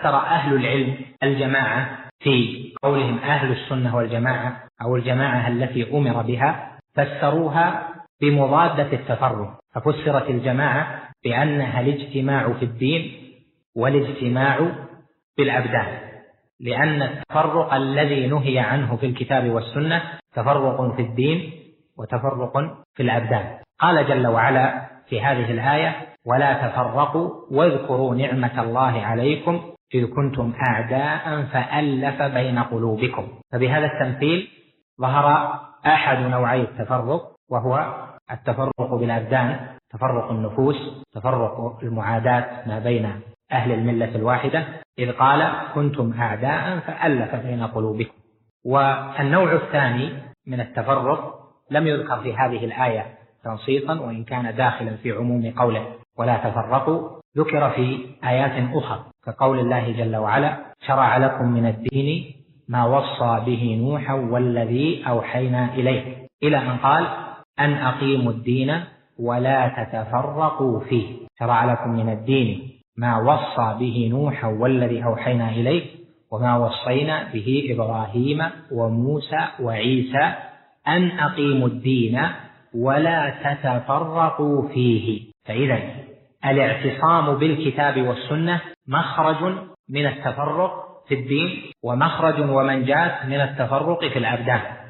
فسر أهل العلم الجماعة في قولهم أهل السنة والجماعة أو الجماعة التي أمر بها، فسروها بمضادة التفرق، ففسرت الجماعة بأنها الاجتماع في الدين والاجتماع في الأبدان، لأن التفرق الذي نهي عنه في الكتاب والسنة تفرق في الدين وتفرق في الأبدان. قال جل وعلا في هذه الآية: ولا تفرقوا واذكروا نعمة الله عليكم إذ كنتم أعداء فألف بين قلوبكم. فبهذا التمثيل ظهر أحد نوعي التفرق، وهو التفرق بالأبدان، تفرق النفوس، تفرق المعاداة ما بين أهل الملة الواحدة، إذ قال كنتم أعداء فألف بين قلوبكم. والنوع الثاني من التفرق لم يذكر في هذه الآية تنصيصا، وإن كان داخلا في عموم قوله ولا تفرقوا، ذكر في آيات أخرى كقول الله جل وعلا: شرع لكم من الدين ما وصى به نوحا والذي أوحينا إليه، إلى أن قال أن أقيموا الدين ولا تتفرقوا فيه. شرع لكم من الدين ما وصى به نوحا والذي أوحينا إليه وما وصينا به إبراهيم وموسى وعيسى أن أقيموا الدين ولا تتفرقوا فيه. فإذا الاعتصام بالكتاب والسنة مخرج من التفرق في الدين، ومخرج ومنجاة من التفرق في الأبدان.